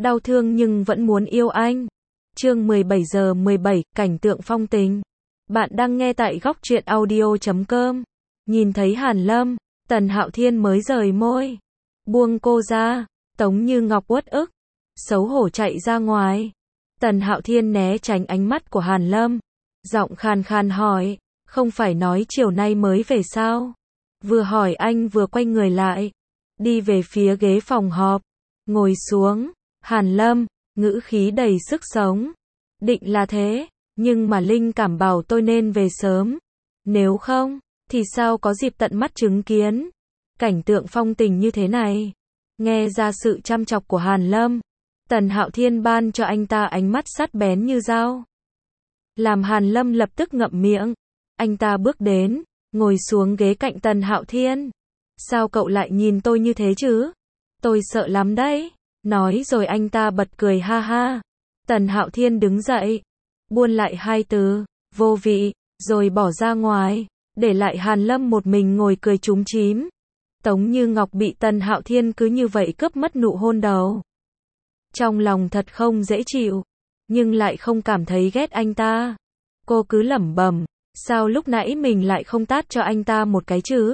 đau thương nhưng vẫn muốn yêu anh. Chương 17 giờ 17, cảnh tượng phong tình. Bạn đang nghe tại góc truyện audio.com. Nhìn thấy Hàn Lâm, Tần Hạo Thiên mới rời môi. Buông cô ra, Tống Như Ngọc uất ức, xấu hổ chạy ra ngoài. Tần Hạo Thiên né tránh ánh mắt của Hàn Lâm. Giọng khàn khàn hỏi, không phải nói chiều nay mới về sao? Vừa hỏi anh vừa quay người lại. Đi về phía ghế phòng họp. Ngồi xuống, Hàn Lâm, ngữ khí đầy sức sống. Định là thế, nhưng mà linh cảm bảo tôi nên về sớm. Nếu không, thì sao có dịp tận mắt chứng kiến cảnh tượng phong tình như thế này. Nghe ra sự chăm chọc của Hàn Lâm, Tần Hạo Thiên ban cho anh ta ánh mắt sắc bén như dao. Làm Hàn Lâm lập tức ngậm miệng. Anh ta bước đến, ngồi xuống ghế cạnh Tần Hạo Thiên. Sao cậu lại nhìn tôi như thế chứ? Tôi sợ lắm đấy. Nói rồi anh ta bật cười ha ha. Tần Hạo Thiên đứng dậy, buôn lại hai từ, vô vị, rồi bỏ ra ngoài, để lại Hàn Lâm một mình ngồi cười chúm chím. Tống Như Ngọc bị Tần Hạo Thiên cứ như vậy cướp mất nụ hôn đầu. Trong lòng thật không dễ chịu, nhưng lại không cảm thấy ghét anh ta. Cô cứ lẩm bẩm, sao lúc nãy mình lại không tát cho anh ta một cái chứ?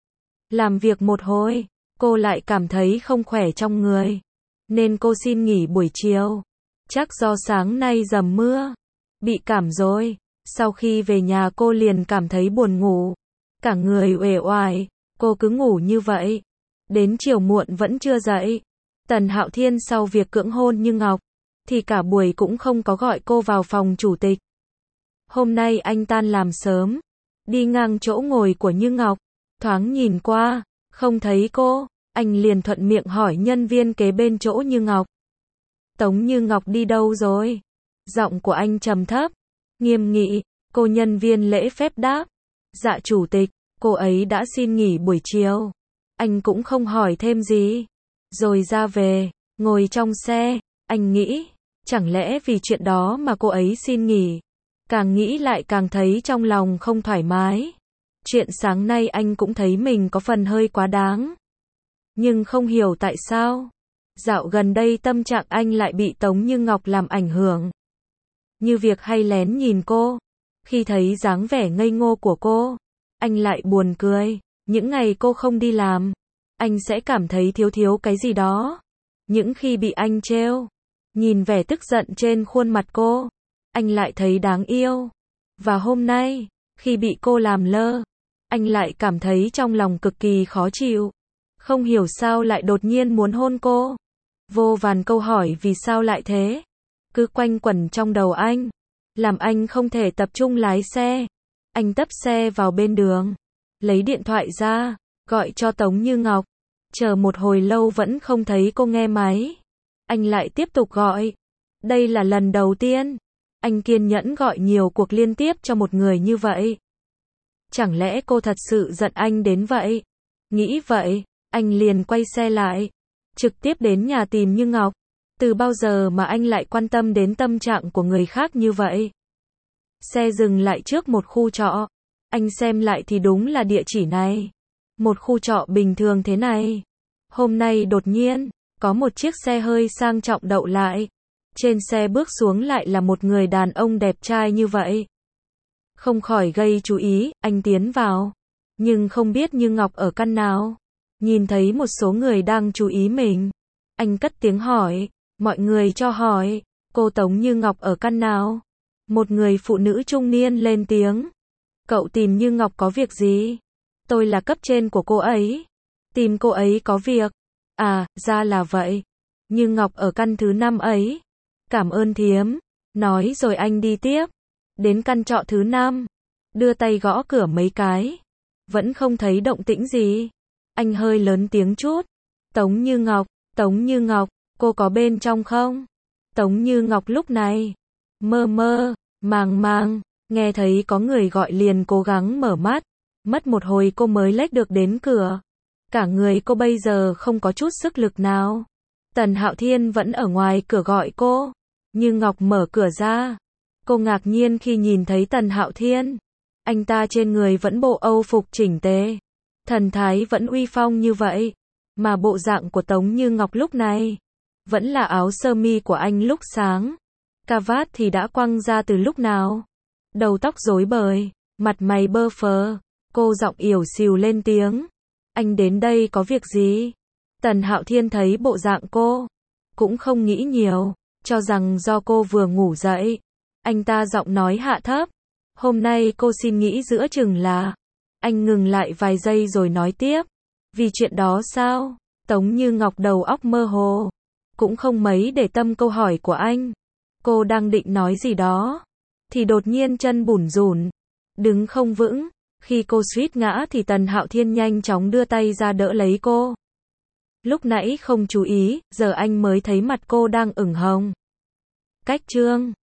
Làm việc một hồi, cô lại cảm thấy không khỏe trong người, nên cô xin nghỉ buổi chiều. Chắc do sáng nay dầm mưa, bị cảm rồi. Sau khi về nhà cô liền cảm thấy buồn ngủ, cả người uể oải, cô cứ ngủ như vậy. Đến chiều muộn vẫn chưa dậy. Tần Hạo Thiên sau việc cưỡng hôn Như Ngọc, thì cả buổi cũng không có gọi cô vào phòng chủ tịch. Hôm nay anh tan làm sớm, đi ngang chỗ ngồi của Như Ngọc, thoáng nhìn qua, không thấy cô, anh liền thuận miệng hỏi nhân viên kế bên chỗ Như Ngọc. Tống Như Ngọc đi đâu rồi? Giọng của anh trầm thấp, nghiêm nghị. Cô nhân viên lễ phép đáp, dạ chủ tịch, cô ấy đã xin nghỉ buổi chiều. Anh cũng không hỏi thêm gì, rồi ra về, ngồi trong xe. Anh nghĩ, chẳng lẽ vì chuyện đó mà cô ấy xin nghỉ? Càng nghĩ lại càng thấy trong lòng không thoải mái. Chuyện sáng nay anh cũng thấy mình có phần hơi quá đáng, nhưng không hiểu tại sao dạo gần đây tâm trạng anh lại bị Tống Như Ngọc làm ảnh hưởng. Như việc hay lén nhìn cô, khi thấy dáng vẻ ngây ngô của cô, anh lại buồn cười. Những ngày cô không đi làm, anh sẽ cảm thấy thiếu thiếu cái gì đó. Những khi bị anh trêu, nhìn vẻ tức giận trên khuôn mặt cô, anh lại thấy đáng yêu. Và hôm nay, khi bị cô làm lơ, anh lại cảm thấy trong lòng cực kỳ khó chịu. Không hiểu sao lại đột nhiên muốn hôn cô. Vô vàn câu hỏi vì sao lại thế, cứ quanh quẩn trong đầu anh, làm anh không thể tập trung lái xe. Anh tấp xe vào bên đường, lấy điện thoại ra, gọi cho Tống Như Ngọc. Chờ một hồi lâu vẫn không thấy cô nghe máy. Anh lại tiếp tục gọi. Đây là lần đầu tiên anh kiên nhẫn gọi nhiều cuộc liên tiếp cho một người như vậy. Chẳng lẽ cô thật sự giận anh đến vậy? Nghĩ vậy, anh liền quay xe lại, trực tiếp đến nhà tìm Như Ngọc. Từ bao giờ mà anh lại quan tâm đến tâm trạng của người khác như vậy? Xe dừng lại trước một khu trọ. Anh xem lại thì đúng là địa chỉ này. Một khu trọ bình thường thế này. Hôm nay đột nhiên, có một chiếc xe hơi sang trọng đậu lại. Trên xe bước xuống lại là một người đàn ông đẹp trai như vậy. Không khỏi gây chú ý, anh tiến vào. Nhưng không biết Như Ngọc ở căn nào. Nhìn thấy một số người đang chú ý mình, anh cất tiếng hỏi. Mọi người cho hỏi, cô Tống Như Ngọc ở căn nào? Một người phụ nữ trung niên lên tiếng. Cậu tìm Như Ngọc có việc gì? Tôi là cấp trên của cô ấy. Tìm cô ấy có việc. À, ra là vậy. Như Ngọc ở căn thứ 5 ấy. Cảm ơn thiếm. Nói rồi anh đi tiếp. Đến căn trọ thứ 5. Đưa tay gõ cửa mấy cái. Vẫn không thấy động tĩnh gì. Anh hơi lớn tiếng chút. Tống Như Ngọc, Tống Như Ngọc, cô có bên trong không? Tống Như Ngọc lúc này mơ mơ, màng màng, nghe thấy có người gọi liền cố gắng mở mắt. Mất một hồi cô mới lách được đến cửa. Cả người cô bây giờ không có chút sức lực nào. Tần Hạo Thiên vẫn ở ngoài cửa gọi cô. Như Ngọc mở cửa ra. Cô ngạc nhiên khi nhìn thấy Tần Hạo Thiên. Anh ta trên người vẫn bộ Âu phục chỉnh tề, thần thái vẫn uy phong như vậy. Mà bộ dạng của Tống Như Ngọc lúc này Vẫn là áo sơ mi của anh lúc sáng. Cà vạt thì đã quăng ra từ lúc nào? Đầu tóc rối bời, mặt mày bơ phờ. Cô giọng ỉu xìu lên tiếng. Anh đến đây có việc gì? Tần Hạo Thiên thấy bộ dạng cô, cũng không nghĩ nhiều, cho rằng do cô vừa ngủ dậy. Anh ta giọng nói hạ thấp. Hôm nay cô xin nghỉ giữa chừng là. Anh ngừng lại vài giây rồi nói tiếp. Vì chuyện đó sao? Tống Như Ngọc đầu óc mơ hồ, cũng không mấy để tâm câu hỏi của anh. Cô đang định nói gì đó, thì đột nhiên chân bủn rủn, đứng không vững. Khi cô suýt ngã thì Tần Hạo Thiên nhanh chóng đưa tay ra đỡ lấy cô. Lúc nãy không chú ý, giờ anh mới thấy mặt cô đang ửng hồng. Cách trương.